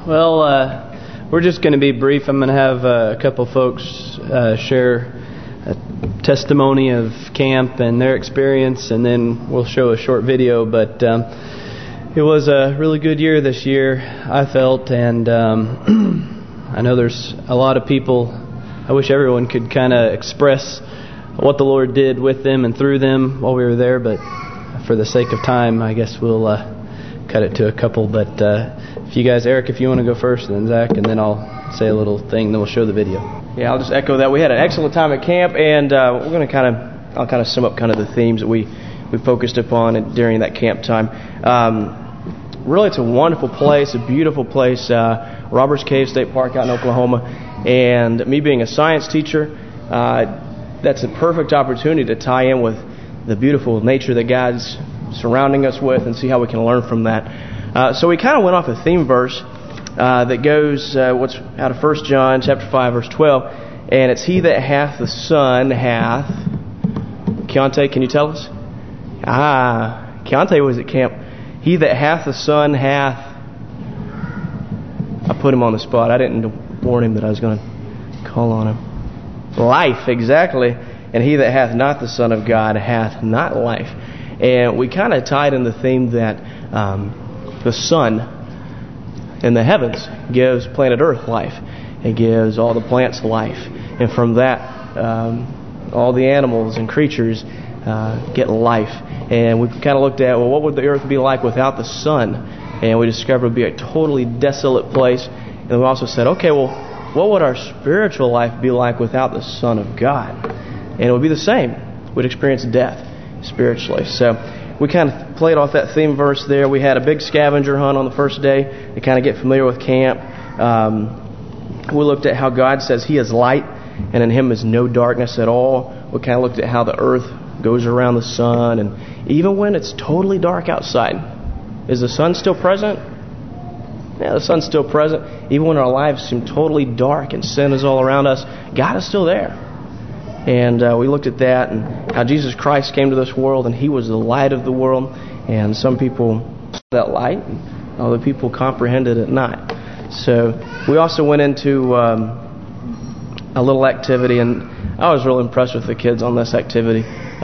Well, we're just going to be brief. I'm going to have a couple folks share a testimony of camp and their experience, and then we'll show a short video. But it was a really good year this year, I felt, and I know there's a lot of people. I wish everyone could kind of express what the Lord did with them and through them while we were there, but for the sake of time, I guess we'll cut it to a couple. But if you guys, Eric, if you want to go first, and then Zach, and then I'll say a little thing, then we'll show the video. Yeah, I'll just echo that. We had an excellent time at camp, and we're going to I'll kind of sum up kind of the themes that we focused upon during that camp time. Really, it's a wonderful place, a beautiful place, Robbers Cave State Park out in Oklahoma. And me being a science teacher, that's a perfect opportunity to tie in with the beautiful nature that God's surrounding us with and see how we can learn from that. So we kind of went off a theme verse that goes what's out of 1 John chapter 5 verse 12, and it's he that hath the Son hath. Keontae, can you tell us? Keontae was at camp. He that hath the Son hath. I put him on the spot. I didn't warn him that I was going to call on him. Life, exactly. And he that hath not the Son of God hath not life. And we kind of tied in the theme that the sun in the heavens gives planet Earth life. It gives all the plants life. And from that, all the animals and creatures get life. And we kind of looked at, well, what would the earth be like without the sun? And we discovered it would be a totally desolate place. And we also said, okay, well, what would our spiritual life be like without the Son of God? And it would be the same. We'd experience death spiritually. So we kind of played off that theme verse there. We had a big scavenger hunt on the first day to kind of get familiar with camp. We looked at how God says He is light, and in Him is no darkness at all. We kind of looked at how the earth goes around the sun, and even when it's totally dark outside, is the sun still present? Yeah, the sun's still present. Even when our lives seem totally dark and sin is all around us, God is still there. And we looked at that and how Jesus Christ came to this world and He was the light of the world. And some people saw that light, and other people comprehended it not. So we also went into a little activity, and I was real impressed with the kids on this activity.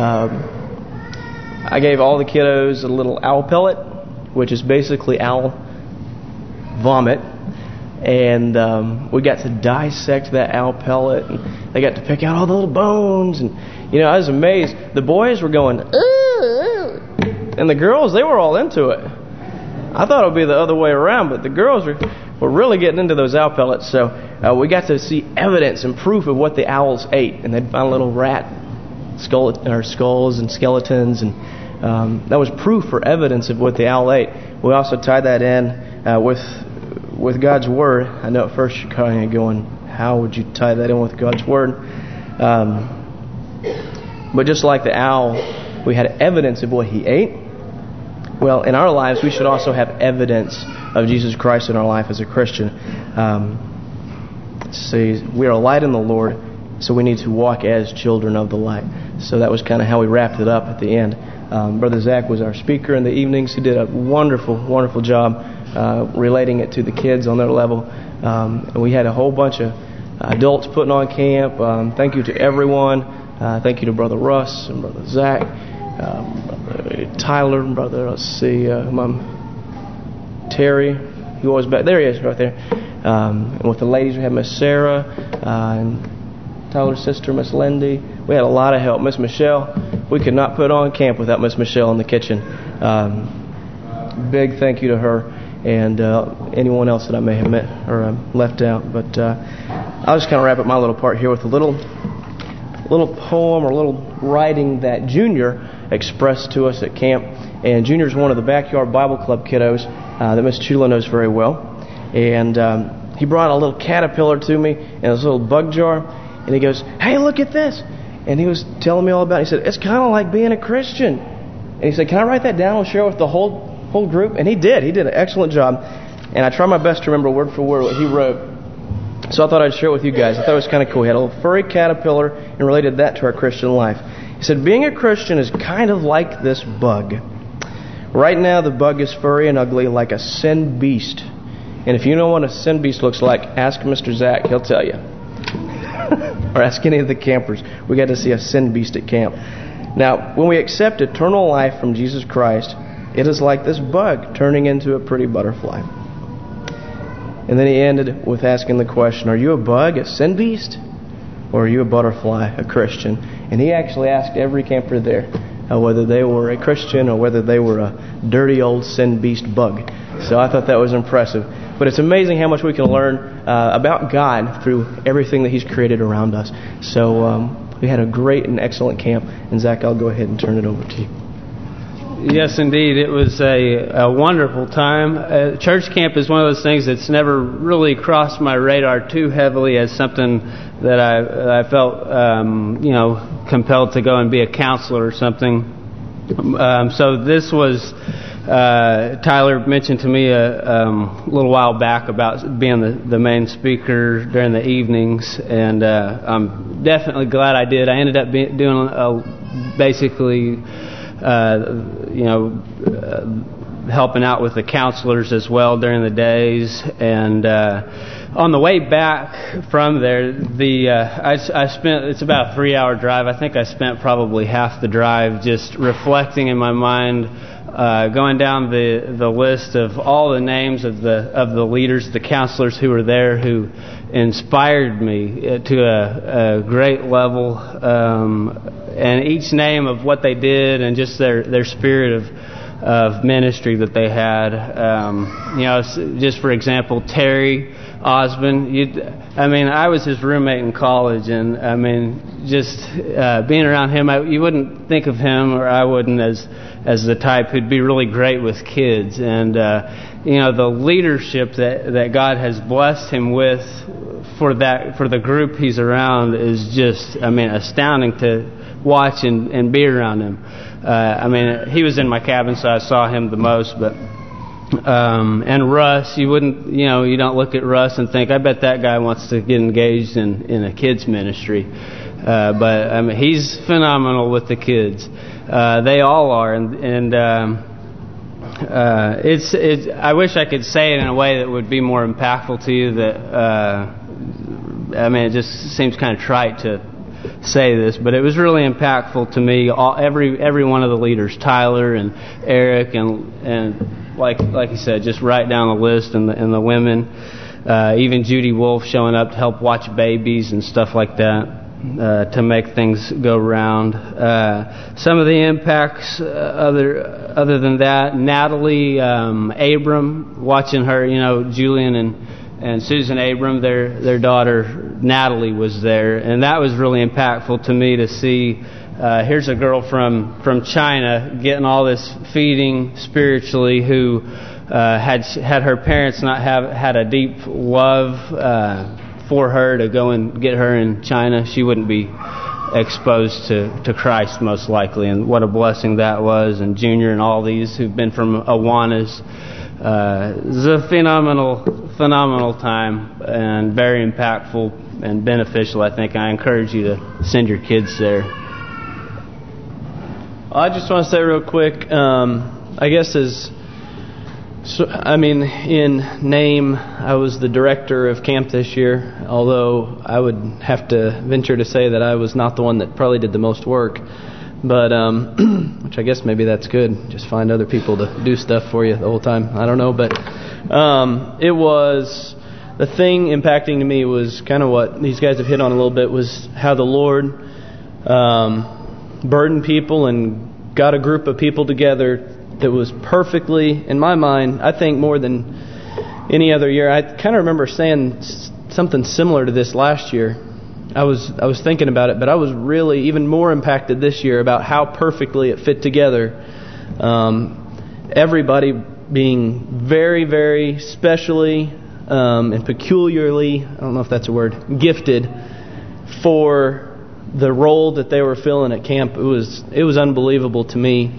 I gave all the kiddos a little owl pellet, which is basically owl vomit. And we got to dissect that owl pellet, and they got to pick out all the little bones. And I was amazed. The boys were going, ooh, and the girls, they were all into it. I thought it would be the other way around, but the girls were really getting into those owl pellets. So we got to see evidence and proof of what the owls ate, and they'd found little rat skulls and skeletons, and that was proof or evidence of what the owl ate. We also tied that in with God's Word. I know at first you're kind of going, how would you tie that in with God's Word? But just like the owl, we had evidence of what he ate. Well, in our lives, we should also have evidence of Jesus Christ in our life as a Christian. See, we are light in the Lord, so we need to walk as children of the light. So that was kind of how we wrapped it up at the end. Brother Zach was our speaker in the evenings. He did a wonderful, wonderful job relating it to the kids on their level. And we had a whole bunch of adults putting on camp. Thank you to everyone. Thank you to Brother Russ and Brother Zach, Brother Tyler, and Brother, Terry. He was back there. He is right there. And with the ladies, we had Miss Sarah and Tyler's sister, Miss Lindy. We had a lot of help. Miss Michelle, we could not put on camp without Miss Michelle in the kitchen. Big thank you to her and anyone else that I may have met or left out. But I'll just kind of wrap up my little part here with a little poem or a little writing that Junior expressed to us at camp. And Junior's one of the Backyard Bible Club kiddos that Miss Chula knows very well. And he brought a little caterpillar to me in his little bug jar. And he goes, hey, look at this. And he was telling me all about it. He said, it's kind of like being a Christian. And he said, can I write that down and share it with the whole group? And he did. He did an excellent job. And I try my best to remember word for word what he wrote. So I thought I'd share it with you guys. I thought it was kind of cool. He had a little furry caterpillar and related that to our Christian life. He said, being a Christian is kind of like this bug. Right now the bug is furry and ugly like a sin beast. And if you know what a sin beast looks like, ask Mr. Zach. He'll tell you. Or ask any of the campers. We got to see a sin beast at camp. Now, when we accept eternal life from Jesus Christ, it is like this bug turning into a pretty butterfly. And then he ended with asking the question, are you a bug, a sin beast? Or are you a butterfly, a Christian? And he actually asked every camper there whether they were a Christian or whether they were a dirty old sin beast bug. So I thought that was impressive. But it's amazing how much we can learn about God through everything that He's created around us. So we had a great and excellent camp. And Zach, I'll go ahead and turn it over to you. Yes, indeed. It was a wonderful time. Church camp is one of those things that's never really crossed my radar too heavily as something that I felt, compelled to go and be a counselor or something. So this was, Tyler mentioned to me a little while back about being the main speaker during the evenings, and I'm definitely glad I did. I ended up doing basically helping out with the counselors as well during the days. And on the way back from there, I spent, it's about a 3-hour drive. I think I spent probably half the drive just reflecting in my mind, going down the list of all the names of the leaders, the counselors who were there, who inspired me to a great level, and each name of what they did and just their spirit of ministry that they had. Just for example, Terry Osmond. I was his roommate in college, and just being around him, you wouldn't think of him, or I wouldn't, as the type who'd be really great with kids. And the leadership that God has blessed him with for the group he's around is just, astounding to watch and be around him. He was in my cabin, so I saw him the most, but and Russ, you don't look at Russ and think, I bet that guy wants to get engaged in a kids ministry. But he's phenomenal with the kids. They all are, and I wish I could say it in a way that would be more impactful to you. It just seems kind of trite to say this, but it was really impactful to me. Every one of the leaders, Tyler and Eric, and like you said, just right down the list, and the women, even Judy Wolf showing up to help watch babies and stuff like that, to make things go round. Some of the impacts, other than that, Natalie Abram, watching her, Julian and Susan Abram, their daughter Natalie was there, and that was really impactful to me to see. Here's a girl from China getting all this feeding spiritually, who had her parents not had a deep love for her to go and get her in China. She wouldn't be exposed to Christ most likely, and what a blessing that was. And Junior and all these who've been from Awanas. It was a phenomenal time, and very impactful and beneficial. I think I encourage you to send your kids there. I just want to say real quick, I guess in name, I was the director of camp this year, although I would have to venture to say that I was not the one that probably did the most work. But, which I guess maybe that's good. Just find other people to do stuff for you the whole time. I don't know. But it was, the thing impacting to me was kind of what these guys have hit on a little bit, was how the Lord burdened people and got a group of people together that was perfectly, in my mind, I think more than any other year. I kind of remember saying something similar to this last year. I was thinking about it, but I was really even more impacted this year about how perfectly it fit together. Everybody being very, very specially and peculiarly, I don't know if that's a word, gifted for the role that they were filling at camp. It was unbelievable to me.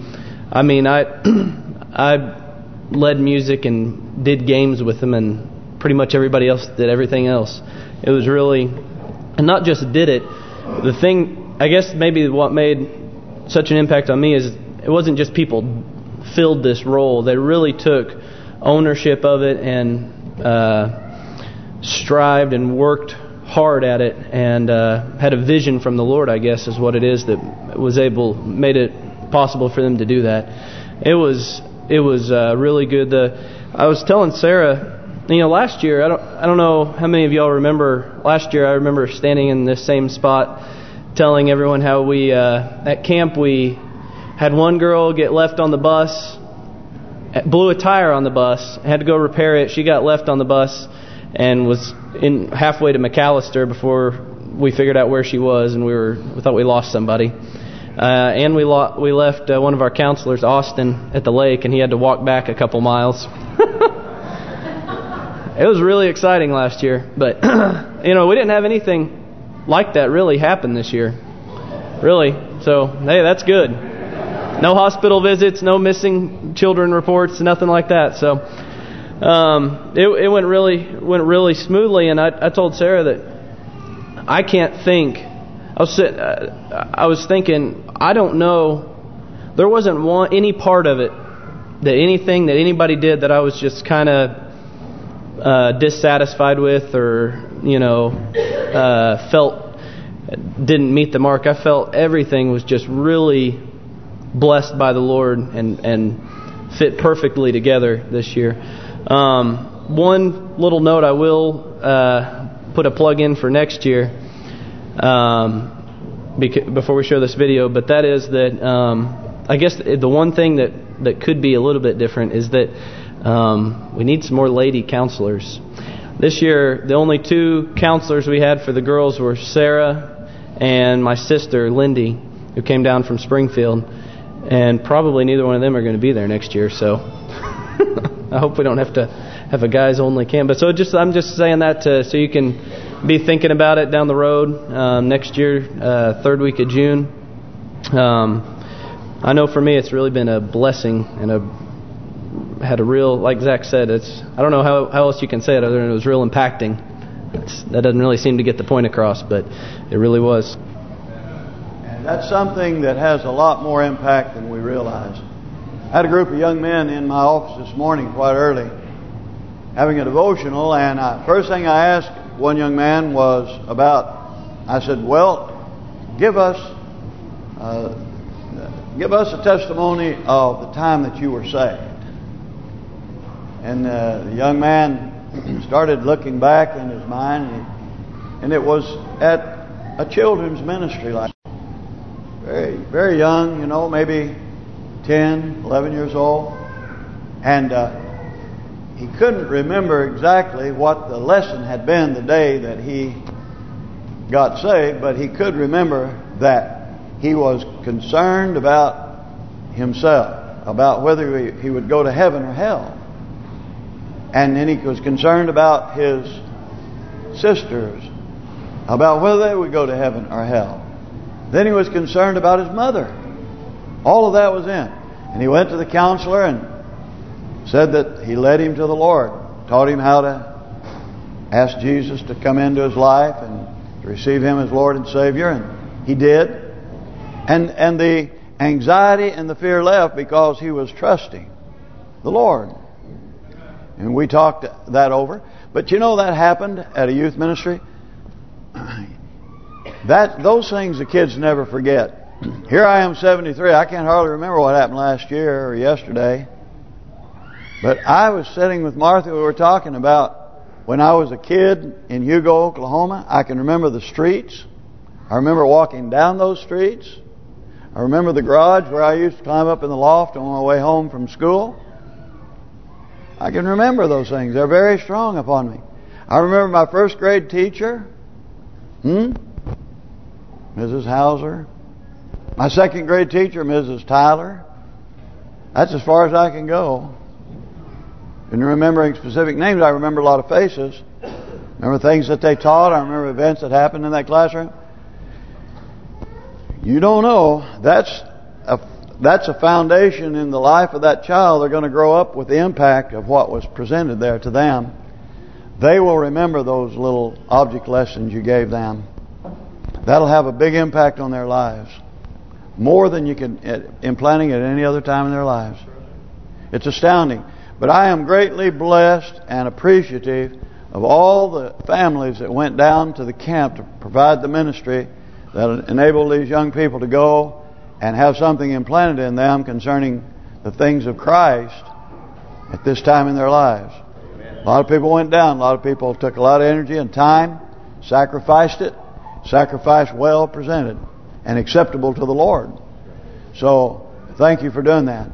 I led music and did games with them, and pretty much everybody else did everything else. It was really, and not just did it, the thing, I guess maybe what made such an impact on me is it wasn't just people filled this role. They really took ownership of it and strived and worked hard at it, and had a vision from the Lord, I guess is what it is, that made it possible for them to do that. It was really good. I was telling Sarah, last year, I don't know how many of y'all remember. Last year, I remember standing in this same spot, telling everyone how we at camp we had one girl get left on the bus, blew a tire on the bus, had to go repair it. She got left on the bus and was halfway to McAllister before we figured out where she was, and we thought we lost somebody. And we left one of our counselors, Austin, at the lake, and he had to walk back a couple miles. It was really exciting last year, but we didn't have anything like that really happen this year, really. So hey, that's good. No hospital visits, no missing children reports, nothing like that. So it went really smoothly, and I told Sarah that I can't think. I was thinking, I don't know. There wasn't any part of it anything that anybody did that I was just kind of dissatisfied with, or felt didn't meet the mark. I felt everything was just really blessed by the Lord and fit perfectly together this year. One little note I will put a plug in for next year before we show this video, but that is that I guess the one thing that could be a little bit different is that we need some more lady counselors. This year, the only 2 counselors we had for the girls were Sarah and my sister, Lindy, who came down from Springfield. And probably neither one of them are going to be there next year. So I hope we don't have to have a guys-only camp. But I'm just saying that so you can be thinking about it down the road next year, 3rd week of June. I know for me it's really been a blessing, and had a real, like Zach said, I don't know how else you can say it other than it was real impacting. That doesn't really seem to get the point across, but it really was. And that's something that has a lot more impact than we realize. I had a group of young men in my office this morning quite early, having a devotional, and first thing I asked one young man was I said, well, give us a testimony of the time that you were saved. And the young man started looking back in his mind, and it was at a children's ministry, like very, very young, maybe 10, 11 years old. And he couldn't remember exactly what the lesson had been the day that he got saved, but he could remember that he was concerned about himself, about whether he would go to heaven or hell. And then he was concerned about his sisters, about whether they would go to heaven or hell. Then he was concerned about his mother. All of that was in. And he went to the counselor and said that he led him to the Lord, taught him how to ask Jesus to come into his life and to receive him as Lord and Savior, and he did. And the anxiety and the fear left because he was trusting the Lord. And we talked that over. But that happened at a youth ministry. Those things the kids never forget. Here I am, 73. I can't hardly remember what happened last year or yesterday. But I was sitting with Martha. We were talking about when I was a kid in Hugo, Oklahoma. I can remember the streets. I remember walking down those streets. I remember the garage where I used to climb up in the loft on my way home from school. I can remember those things. They're very strong upon me. I remember my first grade teacher, Mrs. Hauser. My second grade teacher, Mrs. Tyler. That's as far as I can go. In remembering specific names, I remember a lot of faces. Remember things that they taught. I remember events that happened in that classroom. You don't know. That's a foundation in the life of that child. They're going to grow up with the impact of what was presented there to them. They will remember those little object lessons you gave them. That'll have a big impact on their lives. More than you can implanting at any other time in their lives. It's astounding. But I am greatly blessed and appreciative of all the families that went down to the camp to provide the ministry that enabled these young people to go and have something implanted in them concerning the things of Christ at this time in their lives. A lot of people went down. A lot of people took a lot of energy and time, sacrificed it, sacrifice well presented and acceptable to the Lord. So, thank you for doing that.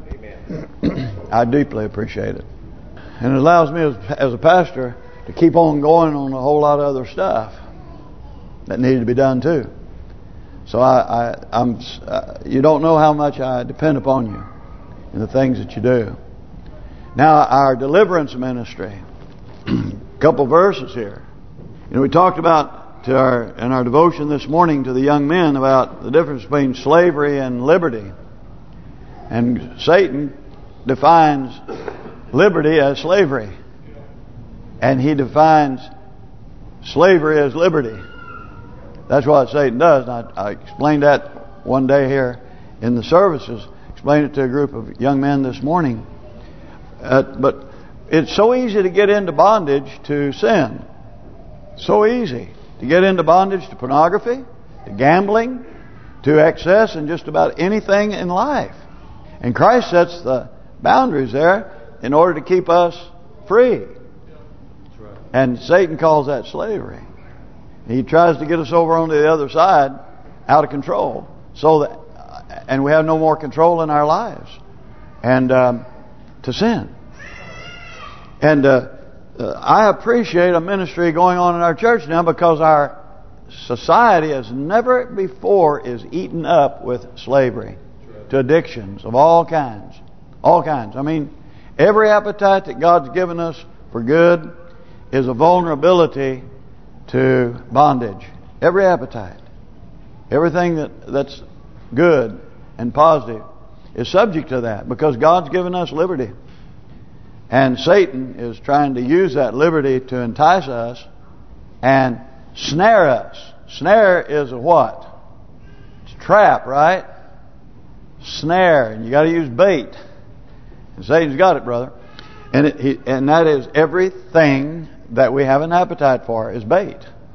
I deeply appreciate it. And it allows me as a pastor to keep on going on a whole lot of other stuff that needed to be done too. So I'm you don't know how much I depend upon you in the things that you do. Now, our deliverance ministry, a couple verses here. You know, we talked about in our devotion this morning to the young men about the difference between slavery and liberty. And Satan defines liberty as slavery. And he defines slavery as liberty. That's what Satan does. And I explained that one day here in the services. Explained it to a group of young men this morning. But it's so easy to get into bondage to sin. So easy to get into bondage to pornography, to gambling, to excess, and just about anything in life. And Christ sets the boundaries there in order to keep us free. And Satan calls that slavery. He tries to get us over onto the other side, out of control, and we have no more control in our lives, and to sin. And I appreciate a ministry going on in our church now because our society as never before is eaten up with slavery to addictions of all kinds. All kinds. I mean, every appetite that God's given us for good is a vulnerability to bondage. Every appetite. Everything that's good and positive is subject to that because God's given us liberty. And Satan is trying to use that liberty to entice us and snare us. Snare is a what? It's a trap, right? Snare. And you got to use bait. And Satan's got it, brother. And that is everything that we have an appetite for is bait.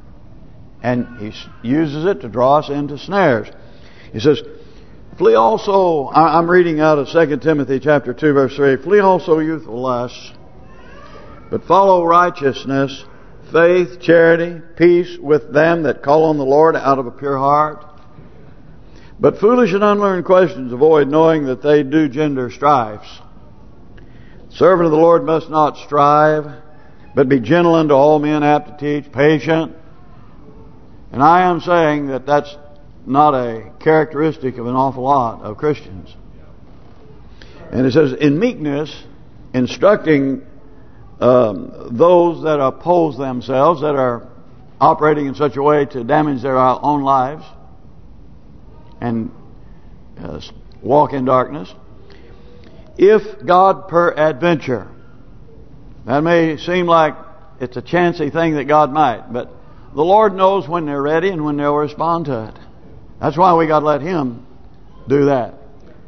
And he uses it to draw us into snares. He says, flee also, I'm reading out of 2 Timothy chapter 2 verse 3, flee also youthful lusts, but follow righteousness, faith, charity, peace with them that call on the Lord out of a pure heart. But foolish and unlearned questions avoid, knowing that they do gender strifes. Servant of the Lord must not strive, but be gentle unto all men, apt to teach, patient. And I am saying that that's not a characteristic of an awful lot of Christians. And it says, in meekness, instructing those that oppose themselves, that are operating in such a way to damage their own lives and walk in darkness. If God peradventure, that may seem like it's a chancy thing that God might, but the Lord knows when they're ready and when they'll respond to it. That's why we got to let Him do that.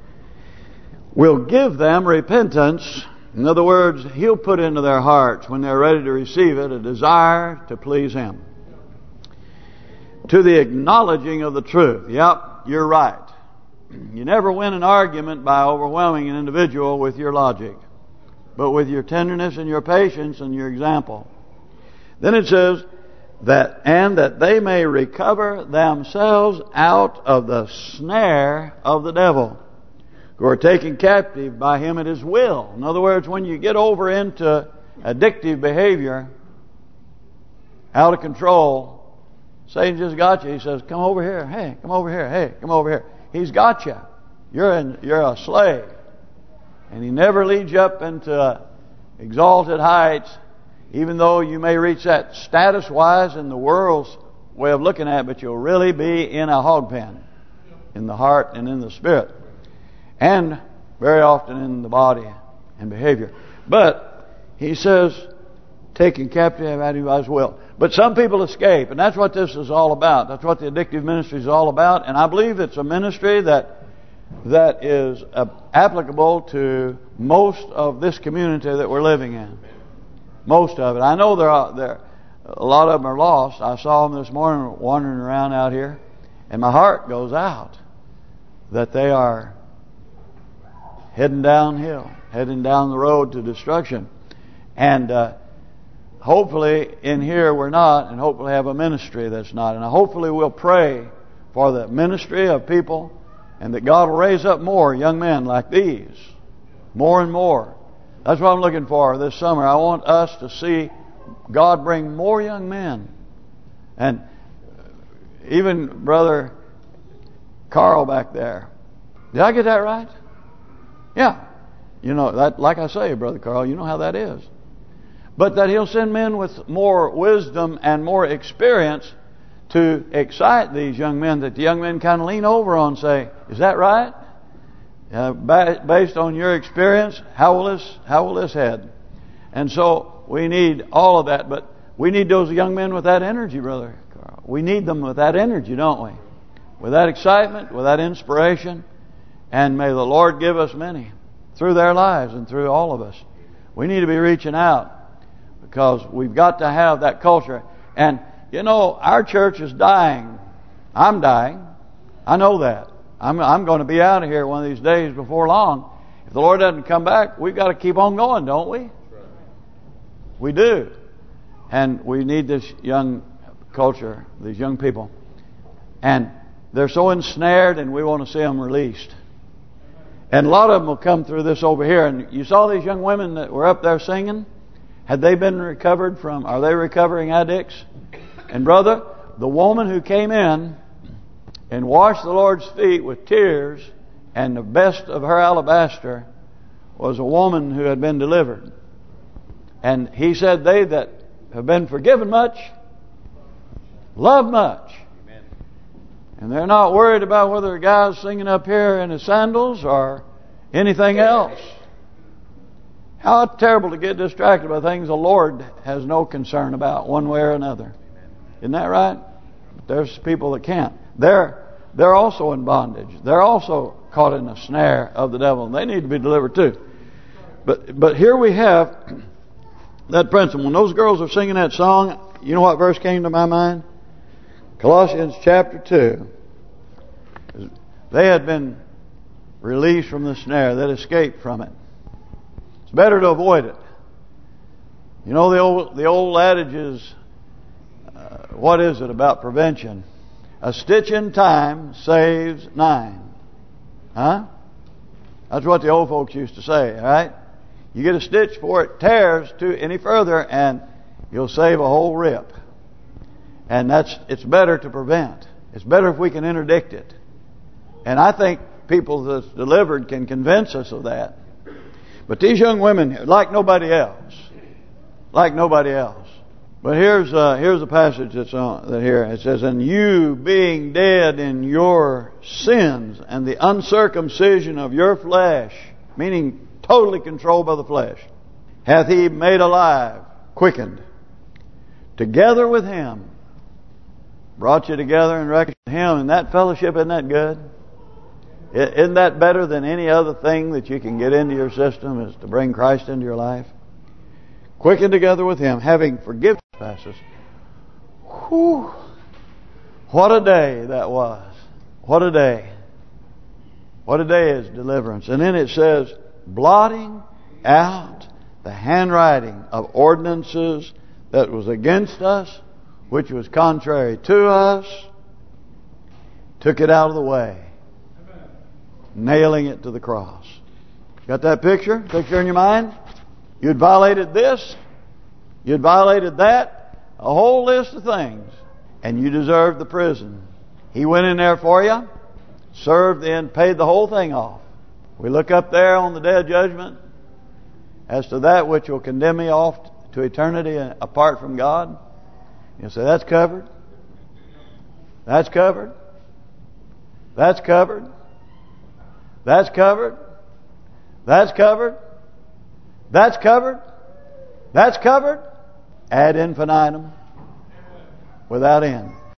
We'll give them repentance. In other words, He'll put into their hearts, when they're ready to receive it, a desire to please Him. To the acknowledging of the truth. Yep, you're right. You never win an argument by overwhelming an individual with your logic, but with your tenderness and your patience and your example. Then it says, that they may recover themselves out of the snare of the devil, who are taken captive by him at his will. In other words, when you get over into addictive behavior, out of control, Satan just got you. He says, come over here. Hey, come over here. Hey, come over here. He's got you. You're a slave. And he never leads you up into exalted heights, even though you may reach that status-wise in the world's way of looking at it, but you'll really be in a hog pen, in the heart and in the spirit, and very often in the body and behavior. But he says, taken captive at his will. But some people escape, and that's what this is all about. That's what the addictive ministry is all about. And I believe it's a ministry that that is applicable to most of this community that we're living in. Most of it. I know there a lot of them are lost. I saw them this morning wandering around out here, and my heart goes out that they are heading downhill, heading down the road to destruction. And hopefully in here we're not, and hopefully have a ministry that's not. And hopefully we'll pray for the ministry of people, and that God will raise up more young men like these, more and more. That's what I'm looking for this summer. I want us to see God bring more young men. And even Brother Carl back there. Did I get that right? Yeah. You know, that, like I say, Brother Carl, you know how that is. But that He'll send men with more wisdom and more experience to excite these young men, that the young men kind of lean over on and say, is that right? Based on your experience, how will this head? And so we need all of that, but we need those young men with that energy, Brother Carl. We need them with that energy, don't we? With that excitement, with that inspiration. And may the Lord give us many through their lives and through all of us. We need to be reaching out, because we've got to have that culture. And you know, our church is dying. I'm dying. I know that. I'm going to be out of here one of these days before long. If the Lord doesn't come back, we've got to keep on going, don't we? We do. And we need this young culture, these young people. And they're so ensnared, and we want to see them released. And a lot of them will come through this over here. And you saw these young women that were up there singing. Had they been recovered from, are they recovering addicts? And brother, the woman who came in and washed the Lord's feet with tears, and the best of her alabaster, was a woman who had been delivered. And he said, they that have been forgiven much, love much. Amen. And they're not worried about whether a guy's singing up here in his sandals or anything else. How terrible to get distracted by things the Lord has no concern about one way or another. Isn't that right? There's people that can't. They're also in bondage. They're also caught in the snare of the devil. And they need to be delivered too. But here we have that principle. When those girls are singing that song, you know what verse came to my mind? Colossians chapter 2. They had been released from the snare. They'd escaped from it. It's better to avoid it. You know the old adage is, what is it about prevention? A stitch in time saves 9. Huh? That's what the old folks used to say, right? You get a stitch before it tears to any further, and you'll save a whole rip. And it's better to prevent. It's better if we can interdict it. And I think people that's delivered can convince us of that. But these young women, like nobody else. Like nobody else. But here's a passage that's on that here. It says, and you being dead in your sins and the uncircumcision of your flesh, meaning totally controlled by the flesh, hath He made alive, quickened, together with Him. Brought you together and reckoned with Him. And that fellowship, isn't that good? Isn't that better than any other thing that you can get into your system, is to bring Christ into your life? Quickened together with Him, having forgiven trespasses. Whew. What a day that was. What a day. What a day is deliverance. And then it says, blotting out the handwriting of ordinances that was against us, which was contrary to us, took it out of the way, nailing it to the cross. Got that picture? Picture in your mind? You'd violated this, you'd violated that, a whole list of things, and you deserved the prison. He went in there for you, served and paid the whole thing off. We look up there on the day of judgment as to that which will condemn me off to eternity apart from God. You'll say, that's covered. That's covered. That's covered. That's covered. That's covered. That's covered. That's covered. Ad infinitum. Without end.